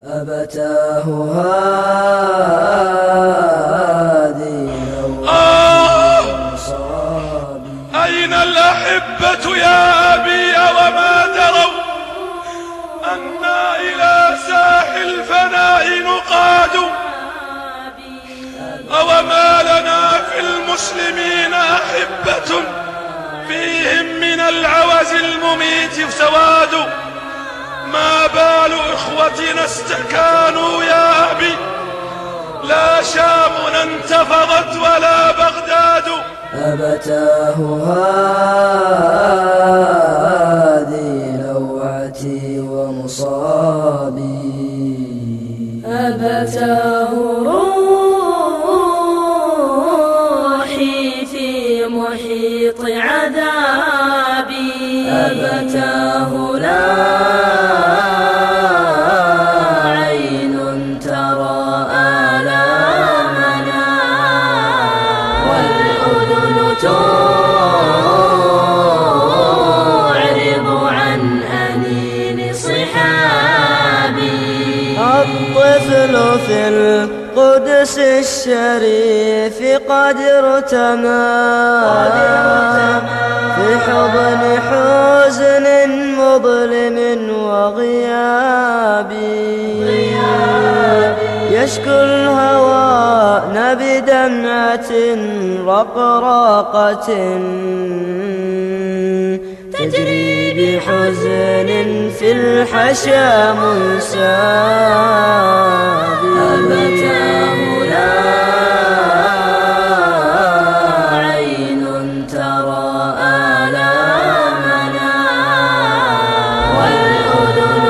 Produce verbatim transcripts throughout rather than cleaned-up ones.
أبتاه هادي آه أين الأحبة يا أبي وما دروا أنا إلى ساحل الفناء نقاد أوما لنا في المسلمين أحبة فيهم من العوز المميت سواد ما بال إخوتنا استكانوا يا أبي لا شام انتفضت ولا بغداد أبتاه هادي لوعتي ومصابي أبتاه روحي في محيط عذابي أبتاه لا عين ترى آلامنا والأذن تعرض عن أنين صحابي الطفل في القدس الشريف قد ارتمى في حضن حزن مظلم وغيابي يشكو الهوان بدمعة رقراقة تجري بحزن في الحشا منسابي أبتاه لا عين ترى آلامنا والأذن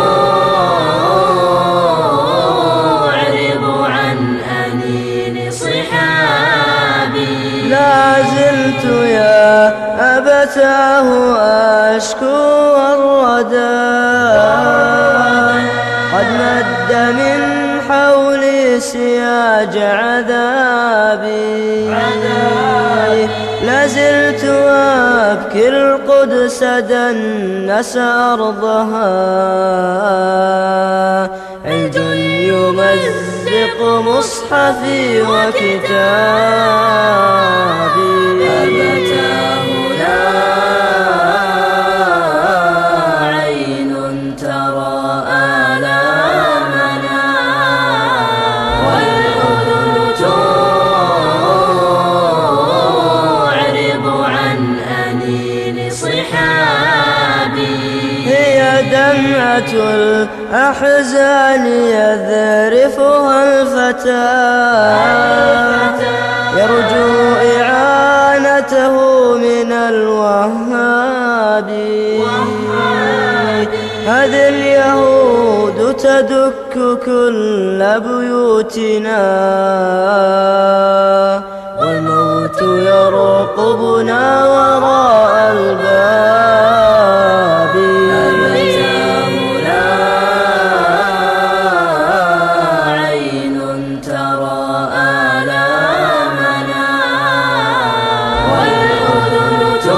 تعرض عن أنين صحابي لا زلت يا أبتاه أشكو الردى قد مد من حولي سياج عذابي لازلت أبكي القدس دنس أرضها عيد يمزق مصحفي وكتابي أبتاه لا عين ترى آلامنا والأذن تعرض عن أنين صحابي هي دمعة الأحزان يذرفها الفتى يرجو إعانته من الوهاب هذه اليهود تدك كل بيوتنا والموت يرقبنا وراء الباب أبتاه لا عين ترى آلامنا والأذن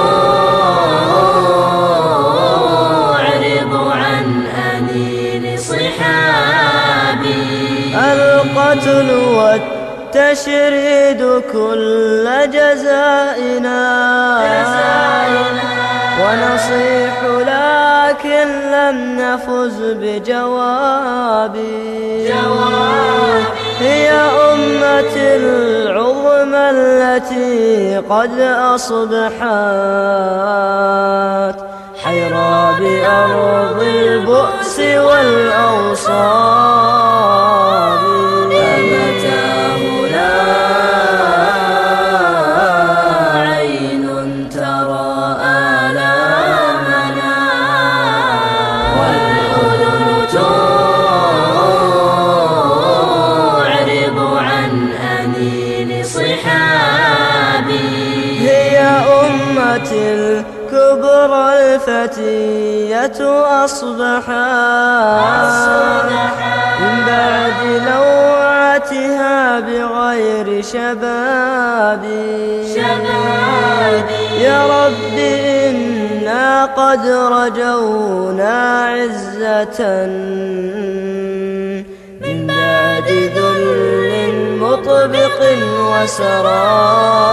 تعرض عن أنين صحابي القتل والتشريد كل جزائنا ونصيح لكن لم نفز بجوابي هي أمة العظمى التي قد أصبحت حيرى بأرض البؤس والأوصاب أبتاه لا عين ترى آلامنا والأذن تعرض عن أنين صحابي هي أمة الكبرى الفتية أصبحت من بعد لوعتها بغير شبابي يا رب إنا إنا قد رجونا عزة بعد ذل مطبق وسراب.